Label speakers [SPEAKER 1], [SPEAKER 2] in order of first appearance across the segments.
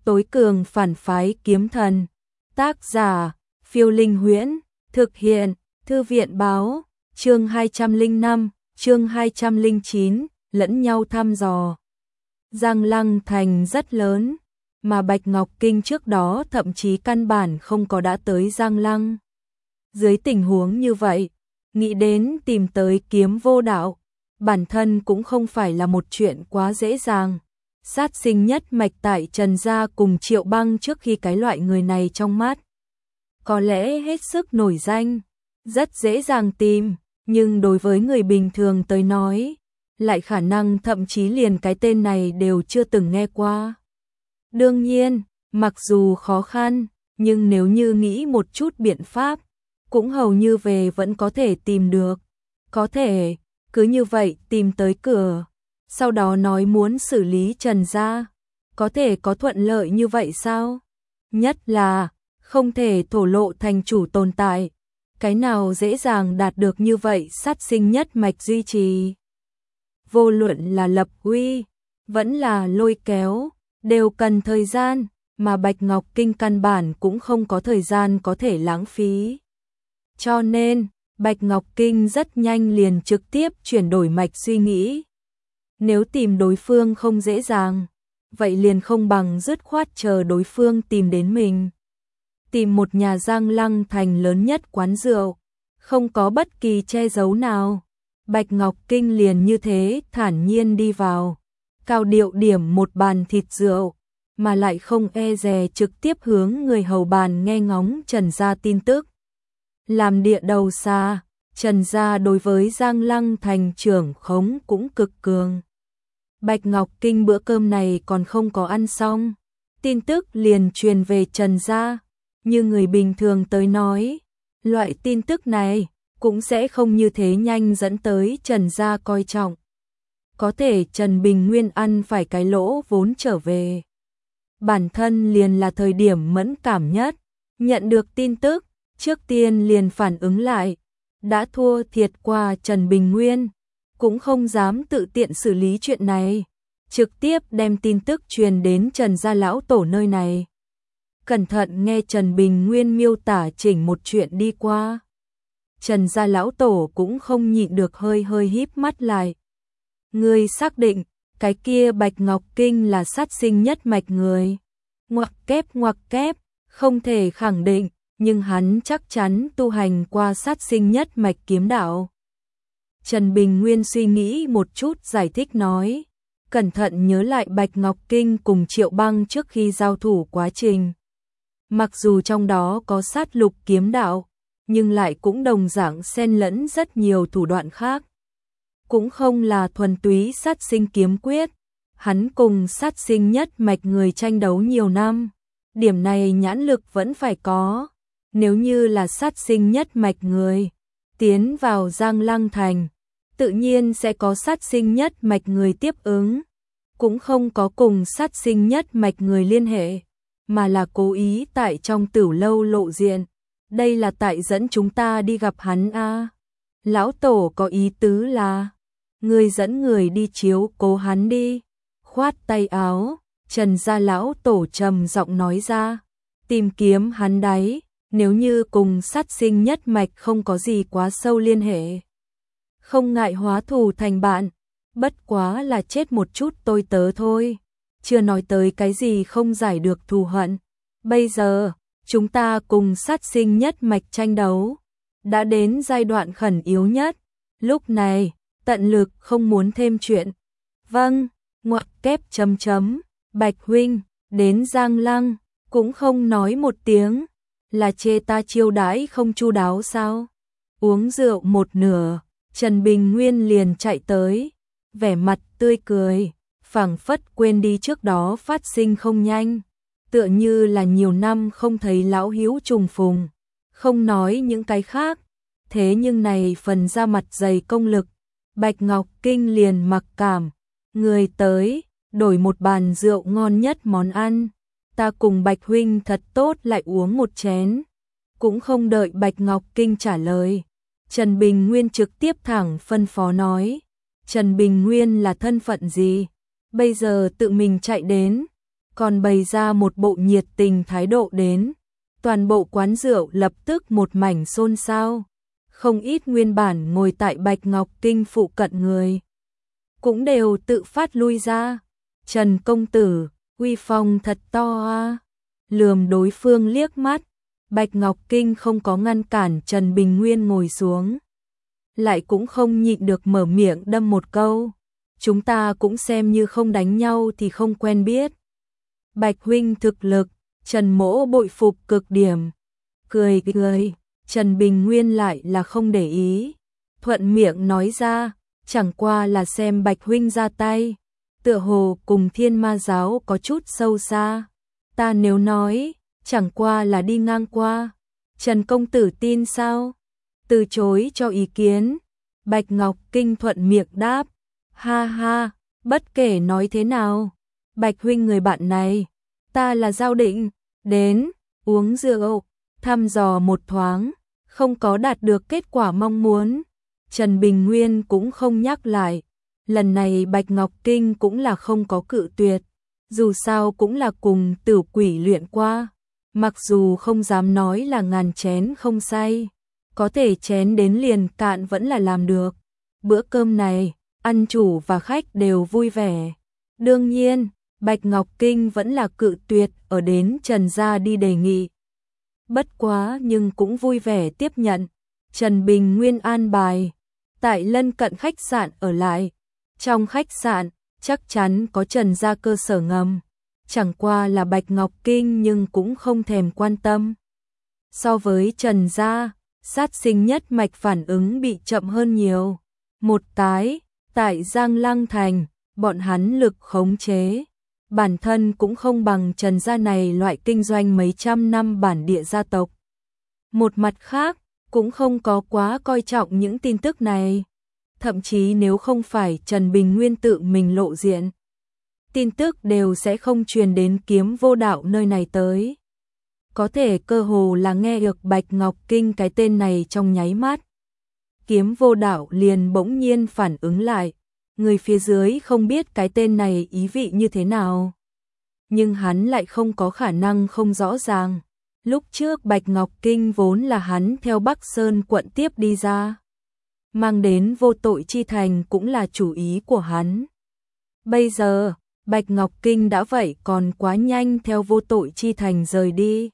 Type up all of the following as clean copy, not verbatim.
[SPEAKER 1] tối cường phản phái kiếm thần. Tác giả, Phiêu Linh Huyễn, thực hiện, Thư viện báo, chương 205, chương 209, lẫn nhau thăm dò. Giang Lăng thành rất lớn, mà Bạch Ngọc Kinh trước đó thậm chí căn bản không có đã tới Giang Lăng. Dưới tình huống như vậy, nghĩ đến tìm tới Kiếm Vô Đạo, bản thân cũng không phải là một chuyện quá dễ dàng. Sát sinh nhất mạch tại Trần gia cùng Triệu Băng trước khi cái loại người này trong mắt có lẽ hết sức nổi danh, rất dễ dàng tìm, nhưng đối với người bình thường tới nói, lại khả năng thậm chí liền cái tên này đều chưa từng nghe qua. Đương nhiên, mặc dù khó khăn, nhưng nếu như nghĩ một chút biện pháp, cũng hầu như về vẫn có thể tìm được. Có thể, cứ như vậy tìm tới cửa, sau đó nói muốn xử lý Trần gia, có thể có thuận lợi như vậy sao? Nhất là, không thể thổ lộ thành chủ tồn tại, cái nào dễ dàng đạt được như vậy sát sinh nhất mạch duy trì. Vô luận là lập uy, vẫn là lôi kéo, đều cần thời gian, mà Bạch Ngọc Kinh căn bản cũng không có thời gian có thể lãng phí. Cho nên, Bạch Ngọc Kinh rất nhanh liền trực tiếp chuyển đổi mạch suy nghĩ. Nếu tìm đối phương không dễ dàng, vậy liền không bằng dứt khoát chờ đối phương tìm đến mình. Tìm một nhà Giang Lăng thành lớn nhất quán rượu, không có bất kỳ che giấu nào. Bạch Ngọc Kinh liền như thế thản nhiên đi vào, cao điệu điểm một bàn thịt rượu, mà lại không e dè trực tiếp hướng người hầu bàn nghe ngóng Trần gia tin tức. Làm địa đầu xa, Trần gia đối với Giang Lăng thành trưởng khống cũng cực cường. Bạch Ngọc Kinh bữa cơm này còn không có ăn xong, tin tức liền truyền về Trần gia, như người bình thường tới nói, loại tin tức này cũng sẽ không như thế nhanh dẫn tới Trần gia coi trọng. Có thể Trần Bình Nguyên ăn phải cái lỗ vốn trở về. Bản thân liền là thời điểm mẫn cảm nhất, nhận được tin tức, trước tiên liền phản ứng lại, đã thua thiệt qua Trần Bình Nguyên, cũng không dám tự tiện xử lý chuyện này, trực tiếp đem tin tức truyền đến Trần gia lão tổ nơi này. Cẩn thận nghe Trần Bình Nguyên miêu tả chỉnh một chuyện đi qua. Trần gia lão tổ cũng không nhịn được hơi hơi híp mắt lại. Ngươi xác định, cái kia Bạch Ngọc Kinh là sát sinh nhất mạch người. Ngoặc kép, không thể khẳng định, nhưng hắn chắc chắn tu hành qua sát sinh nhất mạch kiếm đạo. Trần Bình Nguyên suy nghĩ một chút giải thích nói, cẩn thận nhớ lại Bạch Ngọc Kinh cùng Triệu Băng trước khi giao thủ quá trình. Mặc dù trong đó có sát lục kiếm đạo, nhưng lại cũng đồng dạng xen lẫn rất nhiều thủ đoạn khác. Cũng không là thuần túy sát sinh kiếm quyết, hắn cùng sát sinh nhất mạch người tranh đấu nhiều năm. Điểm này nhãn lực vẫn phải có, nếu như là sát sinh nhất mạch người, tiến vào Giang Lăng thành, tự nhiên sẽ có sát sinh nhất mạch người tiếp ứng, cũng không có cùng sát sinh nhất mạch người liên hệ, mà là cố ý tại trong Tửu lâu lộ diện. Đây là tại dẫn chúng ta đi gặp hắn a. Lão tổ có ý tứ là, người dẫn người đi chiếu cố hắn đi. Khoát tay áo, Trần gia lão tổ trầm giọng nói ra, tìm kiếm hắn đấy, nếu như cùng sát sinh nhất mạch không có gì quá sâu liên hệ. Không ngại hóa thù thành bạn, bất quá là chết một chút tôi tớ thôi, chưa nói tới cái gì không giải được thù hận. Bây giờ, chúng ta cùng sát sinh nhất mạch tranh đấu, đã đến giai đoạn khẩn yếu nhất, lúc này, tận lực không muốn thêm chuyện. Vâng, ngoặc kép Bạch huynh, đến Giang Lăng, cũng không nói một tiếng, là chê ta chiêu đãi không chu đáo sao? Uống rượu một nửa, Trần Bình Nguyên liền chạy tới, vẻ mặt tươi cười, phảng phất quên đi trước đó phát sinh không nhanh, tựa như là nhiều năm không thấy lão hữu trùng phùng, không nói những cái khác, thế nhưng này phần ra mặt dày công lực, Bạch Ngọc Kinh liền mặc cảm, người tới, đổi một bàn rượu ngon nhất món ăn, ta cùng Bạch huynh thật tốt lại uống một chén. Cũng không đợi Bạch Ngọc Kinh trả lời, Trần Bình Nguyên trực tiếp thẳng phân phó nói, Trần Bình Nguyên là thân phận gì, bây giờ tự mình chạy đến, còn bày ra một bộ nhiệt tình thái độ đến. Toàn bộ quán rượu lập tức một mảnh xôn xao. Không ít nguyên bản ngồi tại Bạch Ngọc Kinh phụ cận người cũng đều tự phát lui ra. Trần công tử, uy phong thật to a. Lườm đối phương liếc mắt, Bạch Ngọc Kinh không có ngăn cản Trần Bình Nguyên ngồi xuống. Lại cũng không nhịn được mở miệng đâm một câu. Chúng ta cũng xem như không đánh nhau thì không quen biết. Bạch huynh thực lực, Trần Mỗ bội phục cực điểm. Cười cười, Trần Bình Nguyên lại là không để ý. Thuận miệng nói ra, chẳng qua là xem Bạch huynh ra tay. Tựa hồ cùng Thiên Ma giáo có chút sâu xa. Ta nếu nói, chẳng qua là đi ngang qua. Trần công tử tin sao? Từ chối cho ý kiến. Bạch Ngọc Kinh thuận miệng đáp. Ha ha, bất kể nói thế nào. Bạch huynh người bạn này, ta là Giao Định, đến, uống rượu, thăm dò một thoáng, không có đạt được kết quả mong muốn. Trần Bình Nguyên cũng không nhắc lại. Lần này Bạch Ngọc Kinh cũng là không có cự tuyệt. Dù sao cũng là cùng Tử Quỷ luyện qua. Mặc dù không dám nói là ngàn chén không say, có thể chén đến liền cạn vẫn là làm được. Bữa cơm này, ăn chủ và khách đều vui vẻ. Đương nhiên, Bạch Ngọc Kinh vẫn là cự tuyệt ở đến Trần gia đi đề nghị. Bất quá nhưng cũng vui vẻ tiếp nhận. Trần Bình Nguyên an bài, tại lân cận khách sạn ở lại. Trong khách sạn, chắc chắn có Trần gia cơ sở ngầm. Chẳng qua là Bạch Ngọc Kinh nhưng cũng không thèm quan tâm. So với Trần gia, sát sinh nhất mạch phản ứng bị chậm hơn nhiều. Một cái, tại Giang Lăng Thành, bọn hắn lực khống chế. Bản thân cũng không bằng Trần gia này loại kinh doanh mấy trăm năm bản địa gia tộc. Một mặt khác, cũng không có quá coi trọng những tin tức này. Thậm chí nếu không phải Trần Bình Nguyên tự mình lộ diện, tin tức đều sẽ không truyền đến Kiếm Vô Đạo nơi này tới. Có thể cơ hồ là nghe được Bạch Ngọc Kinh cái tên này trong nháy mắt. Kiếm Vô Đạo liền bỗng nhiên phản ứng lại. Người phía dưới không biết cái tên này ý vị như thế nào. Nhưng hắn lại không có khả năng không rõ ràng. Lúc trước Bạch Ngọc Kinh vốn là hắn theo Bắc Sơn quận tiếp đi ra. Mang đến Vô Tội Chi Thành cũng là chủ ý của hắn. Bây giờ, Bạch Ngọc Kinh đã vậy còn quá nhanh theo Vô Tội Chi Thành rời đi.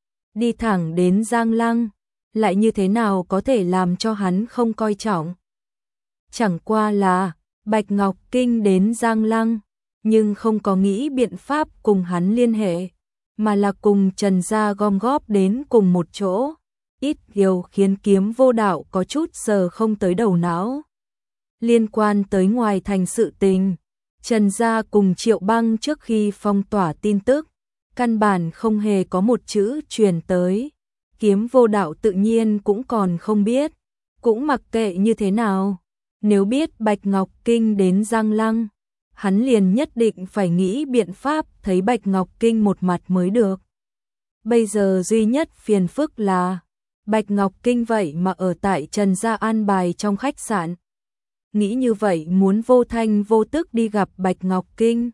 [SPEAKER 1] Đi thẳng đến Giang Lăng, lại như thế nào có thể làm cho hắn không coi trọng. Chẳng qua là, Bạch Ngọc Kinh đến Giang Lăng, nhưng không có nghĩ biện pháp cùng hắn liên hệ, mà là cùng Trần gia gom góp đến cùng một chỗ. Ít nhiều khiến Kiếm Vô Đạo có chút sờ không tới đầu não. Liên quan tới ngoài thành sự tình, Trần gia cùng Triệu Băng trước khi phong tỏa tin tức, căn bản không hề có một chữ truyền tới. Kiếm Vô Đạo tự nhiên cũng còn không biết, cũng mặc kệ như thế nào. Nếu biết Bạch Ngọc Kinh đến Giang Lăng, hắn liền nhất định phải nghĩ biện pháp thấy Bạch Ngọc Kinh một mặt mới được. Bây giờ duy nhất phiền phức là Bạch Ngọc Kinh vậy mà ở tại Trần gia an bài trong khách sạn. Nghĩ như vậy muốn vô thanh vô tức đi gặp Bạch Ngọc Kinh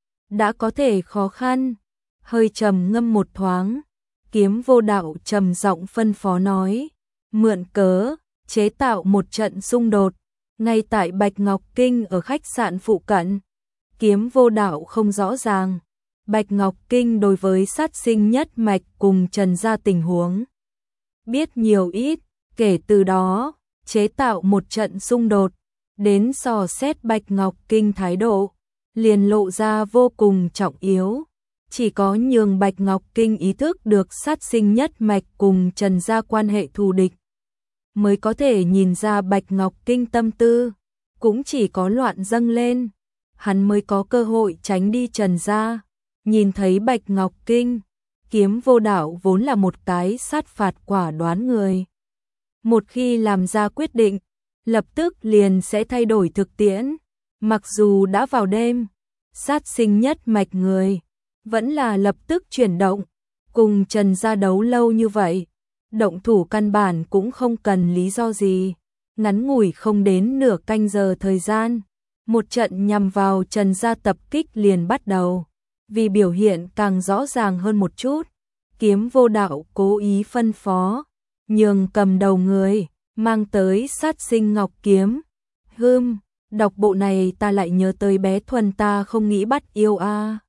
[SPEAKER 1] đã có thể khó khăn. Hơi trầm ngâm một thoáng, Kiếm Vô Đạo trầm giọng phân phó nói, mượn cớ chế tạo một trận xung đột ngay tại Bạch Ngọc Kinh ở khách sạn phụ cận. Kiếm Vô Đạo không rõ ràng Bạch Ngọc Kinh đối với sát sinh nhất mạch cùng Trần gia tình huống biết nhiều ít, kể từ đó chế tạo một trận xung đột, đến dò xét Bạch Ngọc Kinh thái độ, liền lộ ra vô cùng trọng yếu. Chỉ có nhường Bạch Ngọc Kinh ý thức được sát sinh nhất mạch cùng Trần gia quan hệ thù địch, mới có thể nhìn ra Bạch Ngọc Kinh tâm tư. Cũng chỉ có loạn dâng lên, hắn mới có cơ hội tránh đi Trần gia. Nhìn thấy Bạch Ngọc Kinh, Kiếm Vô Đạo vốn là một cái sát phạt quả đoán người. Một khi làm ra quyết định, lập tức liền sẽ thay đổi thực tiễn. Mặc dù đã vào đêm, sát sinh nhất mạch người vẫn là lập tức chuyển động. Cùng Trần gia đấu lâu như vậy, động thủ căn bản cũng không cần lý do gì. Ngắn ngủi không đến nửa canh giờ thời gian, một trận nhằm vào Trần gia tập kích liền bắt đầu. vì biểu hiện càng rõ ràng hơn một chút, Kiếm Vô Đạo cố ý phân phó, nhường cầm đầu người, mang tới Sát Sinh Ngọc kiếm. Đọc bộ này ta lại nhớ tới bé Thuần ta không nghĩ bắt yêu a.